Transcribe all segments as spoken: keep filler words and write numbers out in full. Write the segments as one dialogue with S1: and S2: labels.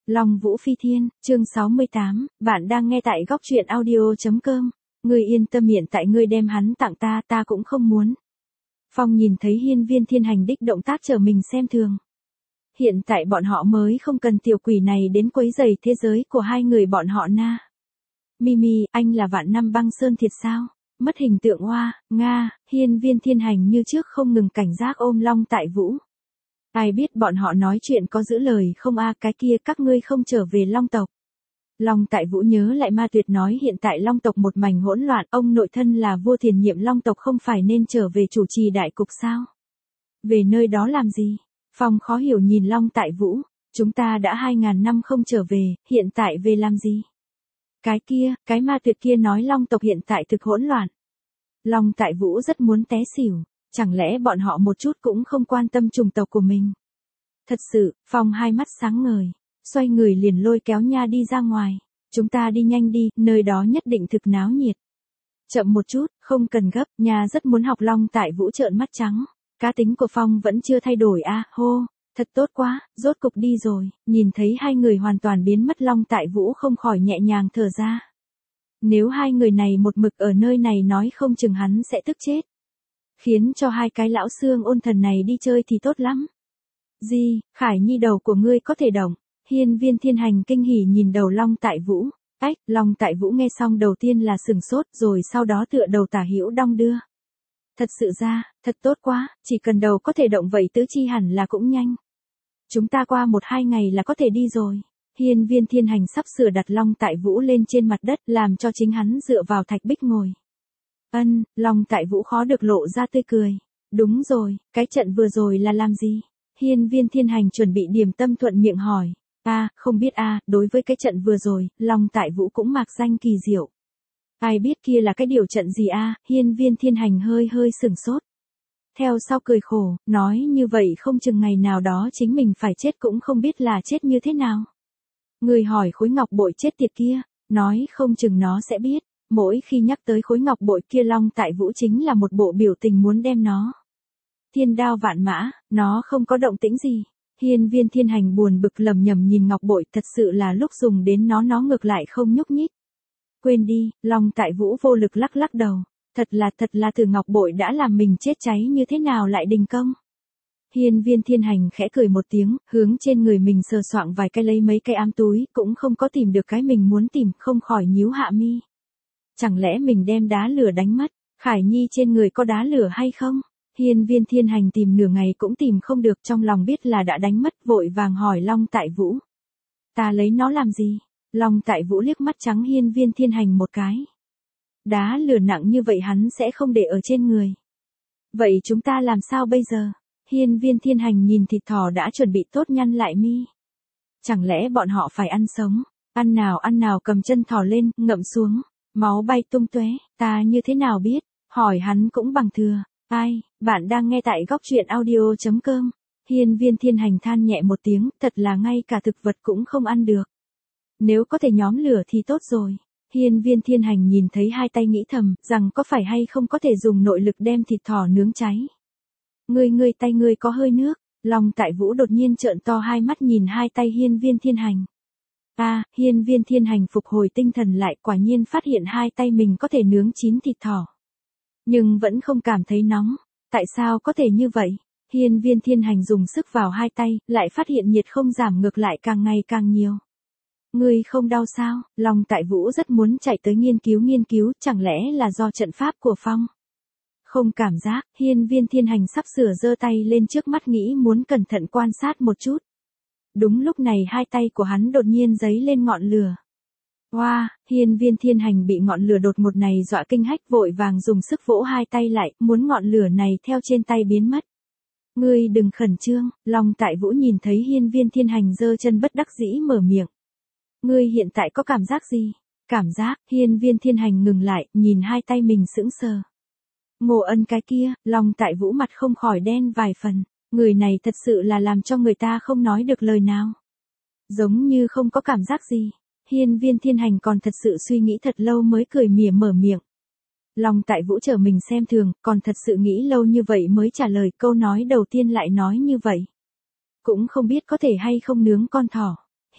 S1: Long Vũ Phi Thiên, chương sáu mươi tám, bạn đang nghe tại góc truyện audio.com. Ngươi yên tâm, hiện tại ngươi đem hắn tặng ta, ta cũng không muốn. Phong nhìn thấy Hiên Viên Thiên Hành đích động tác chờ mình xem thường. Hiện tại bọn họ mới không cần tiểu quỷ này đến quấy rầy thế giới của hai người bọn họ na. Mimi, anh là vạn năm băng sơn thiệt sao? Mất hình tượng oa, Nga, Hiên Viên Thiên Hành như trước không ngừng cảnh giác ôm Long Tại Vũ. Ai biết bọn họ nói chuyện có giữ lời không a, cái kia các ngươi không trở về Long tộc. Long Tại Vũ nhớ lại Ma Tuyệt nói hiện tại Long tộc một mảnh hỗn loạn, ông nội thân là vua tiền nhiệm Long tộc không phải nên trở về chủ trì đại cục sao? Về nơi đó làm gì? Phong khó hiểu nhìn Long Tại Vũ, chúng ta đã hai ngàn năm không trở về, hiện tại về làm gì? Cái kia, cái Ma Tuyệt kia nói Long tộc hiện tại thực hỗn loạn. Long Tại Vũ rất muốn té xỉu, chẳng lẽ bọn họ một chút cũng không quan tâm chủng tộc của mình? Thật sự, Phong hai mắt sáng ngời, xoay người liền lôi kéo Nha đi ra ngoài. Chúng ta đi nhanh đi, nơi đó nhất định thực náo nhiệt. Chậm một chút, không cần gấp, Nha rất muốn học. Long Tại Vũ trợn mắt trắng. Cá tính của Phong vẫn chưa thay đổi a, à, hô, thật tốt quá, rốt cục đi rồi. Nhìn thấy hai người hoàn toàn biến mất, Long Tại Vũ không khỏi nhẹ nhàng thở ra. Nếu hai người này một mực ở nơi này nói không chừng hắn sẽ tức chết. Khiến cho hai cái lão xương ôn thần này đi chơi thì tốt lắm. Gì, Khải Nhi đầu của ngươi có thể động? Hiên Viên Thiên Hành kinh hỉ nhìn đầu Long Tại Vũ. Ách, Long Tại Vũ nghe xong đầu tiên là sừng sốt, rồi sau đó tựa đầu tả hữu đong đưa. Thật sự ra, thật tốt quá, chỉ cần đầu có thể động vậy tứ chi hẳn là cũng nhanh. Chúng ta qua một hai ngày là có thể đi rồi. Hiên Viên Thiên Hành sắp sửa đặt Long Tại Vũ lên trên mặt đất, làm cho chính hắn dựa vào thạch bích ngồi. Ân, Long Tại Vũ khó được lộ ra tươi cười. Đúng rồi, cái trận vừa rồi là làm gì? Hiên Viên Thiên Hành chuẩn bị điểm tâm thuận miệng hỏi. A, à, không biết a, à, đối với cái trận vừa rồi, Long Tại Vũ cũng mạc danh kỳ diệu. Ai biết kia là cái điều trận gì a? À? Hiên Viên Thiên Hành hơi hơi sừng sốt. Theo sau cười khổ, nói như vậy không chừng ngày nào đó chính mình phải chết cũng không biết là chết như thế nào. Người hỏi khối ngọc bội chết tiệt kia, nói không chừng nó sẽ biết. Mỗi khi nhắc tới khối ngọc bội kia, Long Tại Vũ chính là một bộ biểu tình muốn đem nó. Thiên đao vạn mã, nó không có động tĩnh gì. Hiên Viên Thiên Hành buồn bực lầm nhầm nhìn ngọc bội, thật sự là lúc dùng đến nó nó ngược lại không nhúc nhích. Quên đi, Long Tại Vũ vô lực lắc lắc đầu. Thật là thật là từ ngọc bội đã làm mình chết cháy như thế nào lại đình công. Hiên Viên Thiên Hành khẽ cười một tiếng, hướng trên người mình sờ soạng vài cái lấy mấy cái ám túi, cũng không có tìm được cái mình muốn tìm, không khỏi nhíu hạ mi. Chẳng lẽ mình đem đá lửa đánh mất? Khải Nhi trên người có đá lửa hay không? Hiên Viên Thiên Hành tìm nửa ngày cũng tìm không được, trong lòng biết là đã đánh mất, vội vàng hỏi Long Tại Vũ. Ta lấy nó làm gì? Long Tại Vũ liếc mắt trắng Hiên Viên Thiên Hành một cái. Đá lửa nặng như vậy hắn sẽ không để ở trên người. Vậy chúng ta làm sao bây giờ? Hiên Viên Thiên Hành nhìn thịt thỏ đã chuẩn bị tốt nhăn lại mi. Chẳng lẽ bọn họ phải ăn sống? Ăn nào ăn nào, cầm chân thỏ lên, ngậm xuống. Máu bay tung tóe, ta như thế nào biết? Hỏi hắn cũng bằng thừa. Ai, bạn đang nghe tại góc truyện audio.com. Hiên Viên Thiên Hành than nhẹ một tiếng, thật là ngay cả thực vật cũng không ăn được. Nếu có thể nhóm lửa thì tốt rồi. Hiên Viên Thiên Hành nhìn thấy hai tay nghĩ thầm, rằng có phải hay không có thể dùng nội lực đem thịt thỏ nướng cháy. Ngươi ngươi tay ngươi có hơi nước. Long Tại Vũ đột nhiên trợn to hai mắt nhìn hai tay Hiên Viên Thiên Hành. A, à, Hiên Viên Thiên Hành phục hồi tinh thần lại, quả nhiên phát hiện hai tay mình có thể nướng chín thịt thỏ. Nhưng vẫn không cảm thấy nóng. Tại sao có thể như vậy? Hiên Viên Thiên Hành dùng sức vào hai tay, lại phát hiện nhiệt không giảm, ngược lại càng ngày càng nhiều. Ngươi không đau sao? Long Tại Vũ rất muốn chạy tới nghiên cứu nghiên cứu, chẳng lẽ là do trận pháp của Phong? Không cảm giác. Hiên Viên Thiên Hành sắp sửa giơ tay lên trước mắt, nghĩ muốn cẩn thận quan sát một chút. Đúng lúc này hai tay của hắn đột nhiên giấy lên ngọn lửa. Wow, Hiên Viên Thiên Hành bị ngọn lửa đột ngột này dọa kinh hách, vội vàng dùng sức vỗ hai tay lại, muốn ngọn lửa này theo trên tay biến mất. Ngươi đừng khẩn trương. Long Tại Vũ nhìn thấy Hiên Viên Thiên Hành giơ chân bất đắc dĩ mở miệng. Ngươi hiện tại có cảm giác gì? Cảm giác? Hiên Viên Thiên Hành ngừng lại, nhìn hai tay mình sững sờ. Ngộ Ân cái kia, Long Tại Vũ mặt không khỏi đen vài phần. Người này thật sự là làm cho người ta không nói được lời nào. Giống như không có cảm giác gì. Hiên Viên Thiên Hành còn thật sự suy nghĩ thật lâu mới cười mỉa mở miệng. Long Tại Vũ chờ mình xem thường, còn thật sự nghĩ lâu như vậy mới trả lời câu nói đầu tiên lại nói như vậy. Cũng không biết có thể hay không nướng con thỏ.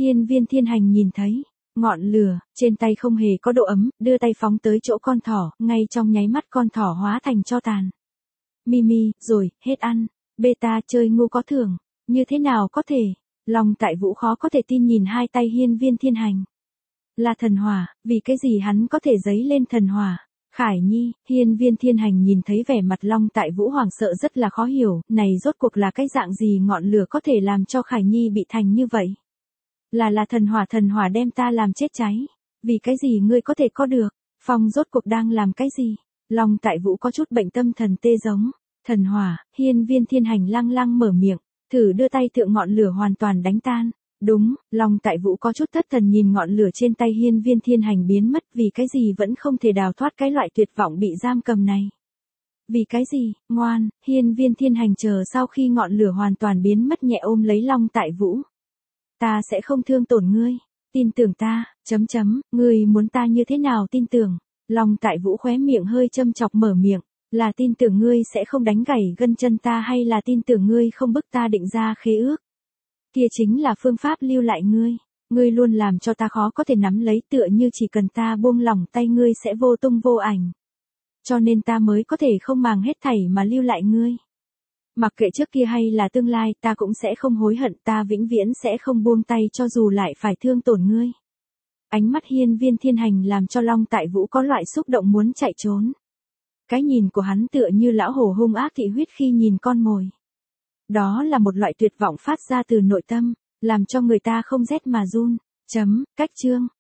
S1: Hiên Viên Thiên Hành nhìn thấy ngọn lửa trên tay không hề có độ ấm, đưa tay phóng tới chỗ con thỏ, ngay trong nháy mắt con thỏ hóa thành tro tàn. Mimi, rồi, hết ăn. Beta chơi ngu có thưởng. Như thế nào có thể? Long Tại Vũ khó có thể tin nhìn hai tay Hiên Viên Thiên Hành. Là thần hỏa, vì cái gì hắn có thể giấy lên thần hỏa? Khải Nhi, Hiên Viên Thiên Hành nhìn thấy vẻ mặt Long Tại Vũ hoảng sợ rất là khó hiểu, này rốt cuộc là cái dạng gì ngọn lửa có thể làm cho Khải Nhi bị thành như vậy? Là là thần hỏa thần hỏa đem ta làm chết cháy. Vì cái gì ngươi có thể có được? Phong rốt cuộc đang làm cái gì? Long Tại Vũ có chút bệnh tâm thần tê giống. Thần hỏa, Hiên Viên Thiên Hành lăng lăng mở miệng, thử đưa tay thượng ngọn lửa hoàn toàn đánh tan. Đúng, Long Tại Vũ có chút thất thần nhìn ngọn lửa trên tay Hiên Viên Thiên Hành biến mất, vì cái gì vẫn không thể đào thoát cái loại tuyệt vọng bị giam cầm này. Vì cái gì? Ngoan, Hiên Viên Thiên Hành chờ sau khi ngọn lửa hoàn toàn biến mất nhẹ ôm lấy Long Tại Vũ. Ta sẽ không thương tổn ngươi, tin tưởng ta, chấm chấm, ngươi muốn ta như thế nào tin tưởng? Long Tại Vũ khóe miệng hơi châm chọc mở miệng, là tin tưởng ngươi sẽ không đánh gãy gân chân ta hay là tin tưởng ngươi không bức ta định ra khế ước? Kia chính là phương pháp lưu lại ngươi, ngươi luôn làm cho ta khó có thể nắm lấy, tựa như chỉ cần ta buông lỏng tay ngươi sẽ vô tung vô ảnh. Cho nên ta mới có thể không màng hết thảy mà lưu lại ngươi. Mặc kệ trước kia hay là tương lai, ta cũng sẽ không hối hận, ta vĩnh viễn sẽ không buông tay cho dù lại phải thương tổn ngươi. Ánh mắt Hiên Viên Thiên Hành làm cho Long Tại Vũ có loại xúc động muốn chạy trốn. Cái nhìn của hắn tựa như lão hổ hung ác thị huyết khi nhìn con mồi. Đó là một loại tuyệt vọng phát ra từ nội tâm, làm cho người ta không rét mà run. Chấm, cách chương.